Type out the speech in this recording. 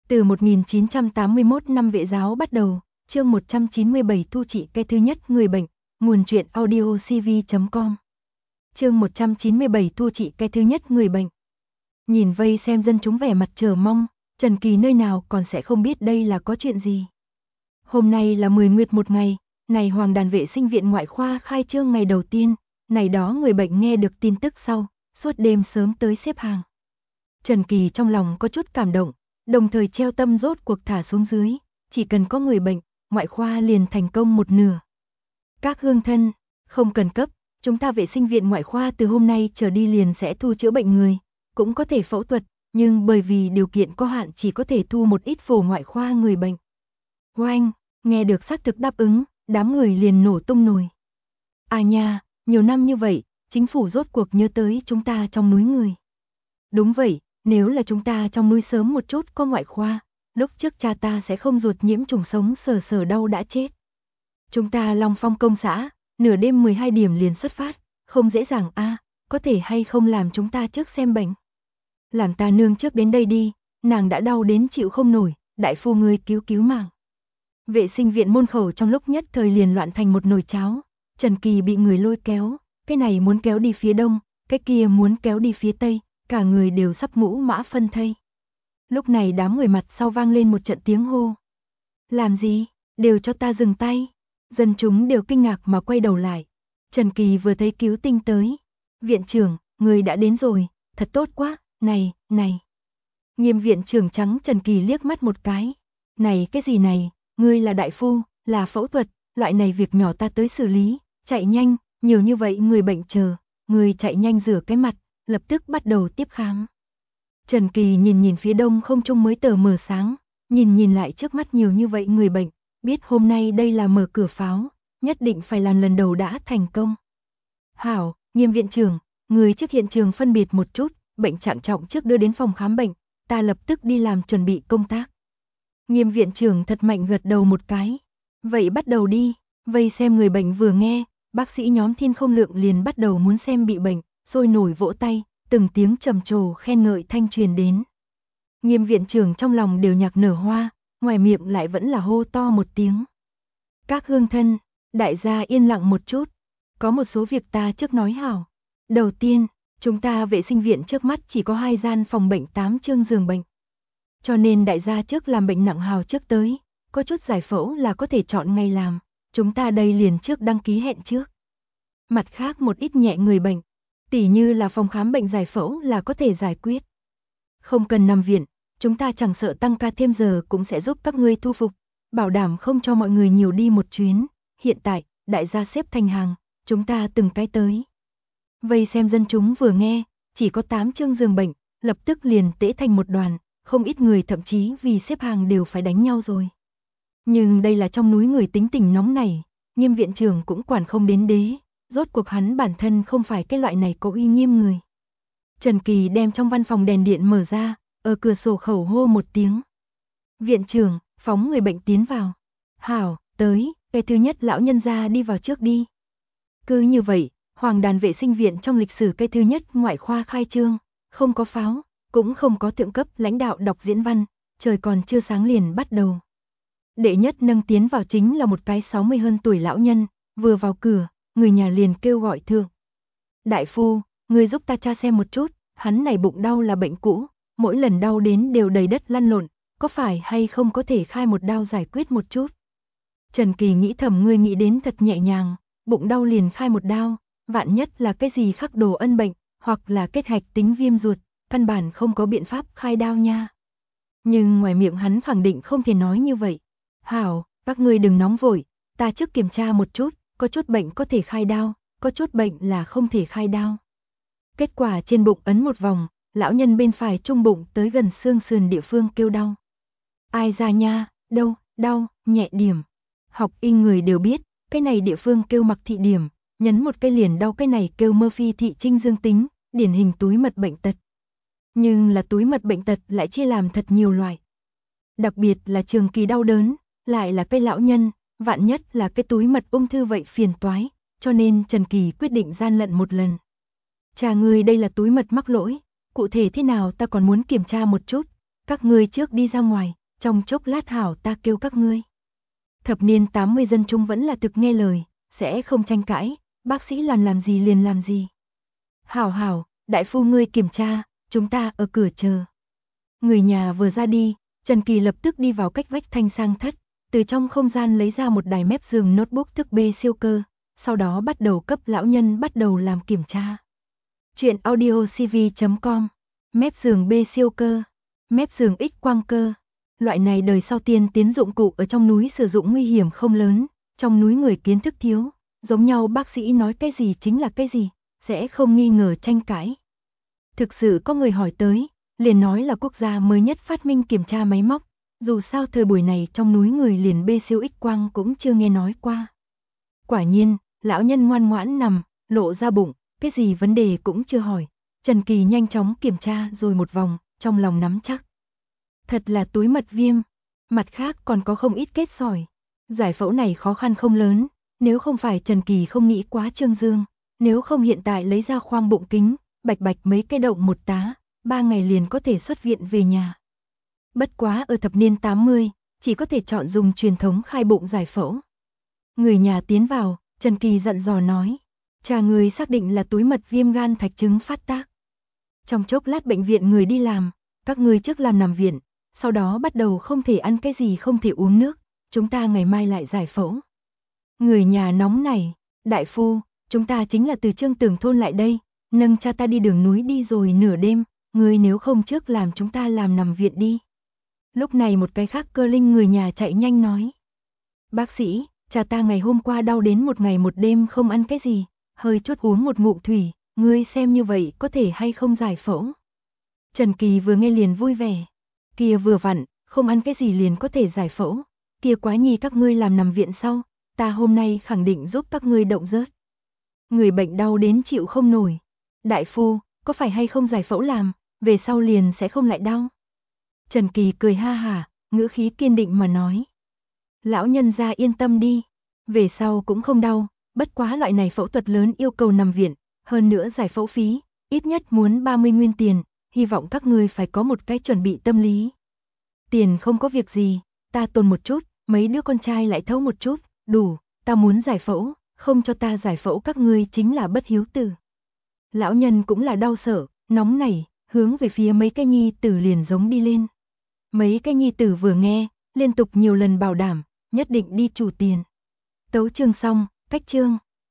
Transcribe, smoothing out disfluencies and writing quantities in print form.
Từ 1981 năm vệ giáo bắt đầu, chương 197 thu trị cái thứ nhất người bệnh, nguồn truyện audio cv.com. Chương 197 thu trị cái thứ nhất người bệnh. Nhìn vây xem dân chúng vẻ mặt chờ mong, Trần Kỳ nơi nào còn sẽ không biết đây là có chuyện gì. Hôm nay là 10 nguyệt một ngày, này Hoàng Đàn Vệ Sinh Viện Ngoại khoa khai trương ngày đầu tiên, này đó người bệnh nghe được tin tức sau, suốt đêm sớm tới xếp hàng. Trần Kỳ trong lòng có chút cảm động, đồng thời treo tâm rốt cuộc thả xuống dưới, chỉ cần có người bệnh, ngoại khoa liền thành công một nửa. Các hương thân, không cần cấp, chúng ta vệ sinh viện ngoại khoa từ hôm nay trở đi liền sẽ thu chữa bệnh người, cũng có thể phẫu thuật, nhưng bởi vì điều kiện có hạn chỉ có thể thu một ít phổ ngoại khoa người bệnh. Oanh, nghe được xác thực đáp ứng, đám người liền nổ tung nổi. À nha, nhiều năm như vậy, chính phủ rốt cuộc nhớ tới chúng ta trong núi người. Đúng vậy, nếu là chúng ta trong núi sớm một chút có ngoại khoa, lúc trước cha ta sẽ không ruột nhiễm trùng sống sờ đau đã chết. Chúng ta Long Phong công xã, nửa đêm 12 điểm liền xuất phát, không dễ dàng a, có thể hay không làm chúng ta trước xem bệnh. Làm ta nương trước đến đây đi, nàng đã đau đến chịu không nổi, đại phu ngươi cứu mạng. Vệ sinh viện môn khẩu trong lúc nhất thời liền loạn thành một nồi cháo, Trần Kỳ bị người lôi kéo, cái này muốn kéo đi phía đông, cái kia muốn kéo đi phía tây, cả người đều sắp ngũ mã phân thây. Lúc này đám người mặt sau vang lên một trận tiếng hô. Làm gì, đều cho ta dừng tay. Dân chúng đều kinh ngạc mà quay đầu lại. Trần Kỳ vừa thấy cứu tinh tới. Viện trưởng, người đã đến rồi, thật tốt quá, này. Nghiêm viện trưởng trắng Trần Kỳ liếc mắt một cái. Này cái gì này, ngươi là đại phu, là phẫu thuật, loại này việc nhỏ ta tới xử lý, chạy nhanh, nhiều như vậy người bệnh chờ, người chạy nhanh rửa cái mặt, lập tức bắt đầu tiếp khám. Trần Kỳ nhìn phía đông không trung mới tờ mờ sáng, nhìn lại trước mắt nhiều như vậy người bệnh, biết hôm nay đây là mở cửa pháo, nhất định phải làm lần đầu đã thành công. Hảo, Nghiêm viện trưởng, người trước hiện trường phân biệt một chút, bệnh trạng trọng trước đưa đến phòng khám bệnh, ta lập tức đi làm chuẩn bị công tác. Nghiêm viện trưởng thật mạnh gật đầu một cái. Vậy bắt đầu đi, vây xem người bệnh vừa nghe, bác sĩ nhóm Thiên Không Lượng liền bắt đầu muốn xem bị bệnh, sôi nổi vỗ tay, từng tiếng trầm trồ khen ngợi thanh truyền đến. Nghiêm viện trưởng trong lòng đều nhạc nở hoa, ngoài miệng lại vẫn là hô to một tiếng. Các hương thân, đại gia yên lặng một chút, có một số việc ta trước nói hảo. Đầu tiên, chúng ta vệ sinh viện trước mắt chỉ có 2 gian phòng bệnh 8 chương giường bệnh. Cho nên đại gia trước làm bệnh nặng hào trước tới, có chút giải phẫu là có thể chọn ngày làm, chúng ta đây liền trước đăng ký hẹn trước. Mặt khác một ít nhẹ người bệnh, tỉ như là phòng khám bệnh giải phẫu là có thể giải quyết. Không cần nằm viện, chúng ta chẳng sợ tăng ca thêm giờ cũng sẽ giúp các ngươi thu phục, bảo đảm không cho mọi người nhiều đi một chuyến. Hiện tại, đại gia xếp thành hàng, chúng ta từng cái tới. Vây xem dân chúng vừa nghe, chỉ có 8 chương giường bệnh, lập tức liền tễ thành một đoàn, không ít người thậm chí vì xếp hàng đều phải đánh nhau rồi. Nhưng đây là trong núi người tính tình nóng này, Nghiêm viện trưởng cũng quản không đến đế, rốt cuộc hắn bản thân không phải cái loại này có uy nghiêm người. Trần Kỳ đem trong văn phòng đèn điện mở ra, ở cửa sổ khẩu hô một tiếng. Viện trưởng, phóng người bệnh tiến vào. Hảo, tới, cái thứ nhất lão nhân gia đi vào trước đi. Cứ như vậy, Hoàng Đàn Vệ Sinh Viện trong lịch sử cái thứ nhất ngoại khoa khai trương, không có pháo, cũng không có thượng cấp lãnh đạo đọc diễn văn, trời còn chưa sáng liền bắt đầu. Đệ nhất nâng tiến vào chính là một cái 60 hơn tuổi lão nhân, vừa vào cửa, người nhà liền kêu gọi thượng. Đại phu, người giúp ta tra xem một chút, hắn này bụng đau là bệnh cũ, mỗi lần đau đến đều đầy đất lăn lộn, có phải hay không có thể khai một đao giải quyết một chút. Trần Kỳ nghĩ thầm ngươi nghĩ đến thật nhẹ nhàng, bụng đau liền khai một đao, vạn nhất là cái gì khắc đồ ân bệnh, hoặc là kết hạch tính viêm ruột, căn bản không có biện pháp khai đao nha. Nhưng ngoài miệng hắn khẳng định không thể nói như vậy. Hảo, các ngươi đừng nóng vội, ta trước kiểm tra một chút, có chút bệnh có thể khai đao, có chút bệnh là không thể khai đao. Kết quả trên bụng ấn một vòng, lão nhân bên phải trung bụng tới gần xương sườn địa phương kêu đau. Ai ra nha, đâu, đau, nhẹ điểm. Học y người đều biết, cái này địa phương kêu mặc thị điểm, nhấn một cái liền đau, cái này kêu Murphy thị trinh dương tính, điển hình túi mật bệnh tật. Nhưng là túi mật bệnh tật lại chia làm thật nhiều loại. Đặc biệt là trường kỳ đau đớn, lại là cái lão nhân, vạn nhất là cái túi mật ung thư vậy phiền toái, cho nên Trần Kỳ quyết định gian lận một lần. Cha ngươi đây là túi mật mắc lỗi, cụ thể thế nào ta còn muốn kiểm tra một chút, Các ngươi trước đi ra ngoài, trong chốc lát hảo ta kêu các ngươi. Thập niên 80 dân chúng vẫn là thực nghe lời, sẽ không tranh cãi, bác sĩ làm gì liền làm gì. Hảo hảo, đại phu ngươi kiểm tra, chúng ta ở cửa chờ. Người nhà vừa ra đi, Trần Kỳ lập tức đi vào cách vách thanh sang thất, từ trong không gian lấy ra một đài mép giường notebook thức B siêu cơ, sau đó bắt đầu cấp lão nhân bắt đầu làm kiểm tra. Chuyện audiocv.com, mép giường B siêu cơ, mép giường X quang cơ. Loại này đời sau tiên tiến dụng cụ ở trong núi sử dụng nguy hiểm không lớn, trong núi người kiến thức thiếu, giống nhau bác sĩ nói cái gì chính là cái gì, sẽ không nghi ngờ tranh cãi. Thực sự có người hỏi tới, liền nói là quốc gia mới nhất phát minh kiểm tra máy móc, dù sao thời buổi này trong núi người liền B siêu X quang cũng chưa nghe nói qua. Quả nhiên, lão nhân ngoan ngoãn nằm, lộ ra bụng, cái gì vấn đề cũng chưa hỏi. Trần Kỳ nhanh chóng kiểm tra rồi một vòng, trong lòng nắm chắc. Thật là túi mật viêm, mặt khác còn có không ít kết sỏi. Giải phẫu này khó khăn không lớn, nếu không phải Trần Kỳ không nghĩ quá trương dương, nếu không hiện tại lấy ra khoang bụng kính, bạch bạch mấy cái động một tá, 3 ngày liền có thể xuất viện về nhà. Bất quá ở thập niên 80, chỉ có thể chọn dùng truyền thống khai bụng giải phẫu. Người nhà tiến vào, Trần Kỳ dặn dò nói, cha người xác định là túi mật viêm gan thạch chứng phát tác. Trong chốc lát bệnh viện người đi làm, các ngươi trước làm nằm viện, sau đó bắt đầu không thể ăn cái gì không thể uống nước, chúng ta ngày mai lại giải phẫu. Người nhà nóng này, đại phu, chúng ta chính là từ Trương Tường thôn lại đây, nâng cha ta đi đường núi đi rồi nửa đêm, người nếu không trước làm chúng ta làm nằm viện đi. Lúc này một cái khác cơ linh người nhà chạy nhanh nói. Bác sĩ, cha ta ngày hôm qua đau đến một ngày một đêm không ăn cái gì, hơi chút uống một ngụm thủy, ngươi xem như vậy có thể hay không giải phẫu. Trần Kỳ vừa nghe liền vui vẻ, kia vừa vặn, không ăn cái gì liền có thể giải phẫu, kia quá nhi các ngươi làm nằm viện sau, ta hôm nay khẳng định giúp các ngươi động rớt. Người bệnh đau đến chịu không nổi. Đại phu, có phải hay không giải phẫu làm, về sau liền sẽ không lại đau. Trần Kỳ cười ha hả, ngữ khí kiên định mà nói. Lão nhân gia yên tâm đi, về sau cũng không đau, bất quá loại này phẫu thuật lớn yêu cầu nằm viện, hơn nữa giải phẫu phí, ít nhất muốn 30 nguyên tiền, hy vọng các ngươi phải có một cái chuẩn bị tâm lý. Tiền không có việc gì, ta tồn một chút, mấy đứa con trai lại thấu một chút, đủ, ta muốn giải phẫu, không cho ta giải phẫu các ngươi chính là bất hiếu tử. Lão nhân cũng là đau sợ, nóng nảy, hướng về phía mấy cái nhi tử liền giống đi lên. Mấy cái nhi tử vừa nghe, liên tục nhiều lần bảo đảm, nhất định đi chủ tiền. Tấu chương xong, cách chương.